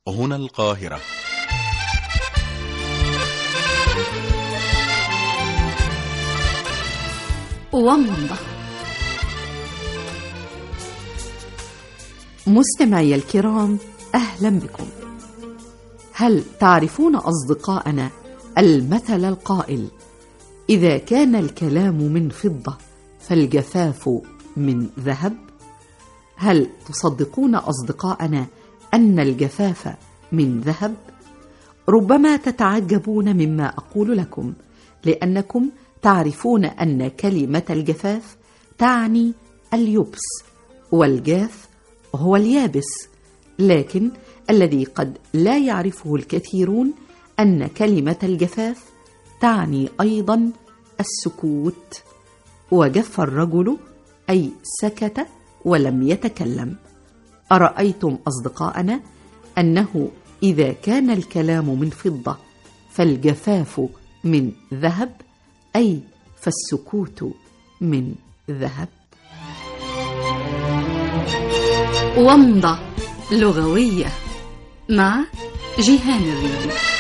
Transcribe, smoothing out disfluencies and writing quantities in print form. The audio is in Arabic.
هنا القاهرة. ومضة. مستمعي الكرام، أهلا بكم. هل تعرفون أصدقائنا المثل القائل: إذا كان الكلام من فضة فالجفاف من ذهب؟ هل تصدقون أصدقائنا أن الجفاف من ذهب؟ ربما تتعجبون مما أقول لكم، لأنكم تعرفون أن كلمة الجفاف تعني اليبس، والجاف هو اليابس. لكن الذي قد لا يعرفه الكثيرون أن كلمة الجفاف تعني أيضا السكوت. وجف الرجل أي سكت ولم يتكلم. أرأيتم أصدقائنا أنه إذا كان الكلام من فضة فالجفاف من ذهب، أي فالسكوت من ذهب. ومضة لغوية مع جيهان الريدي.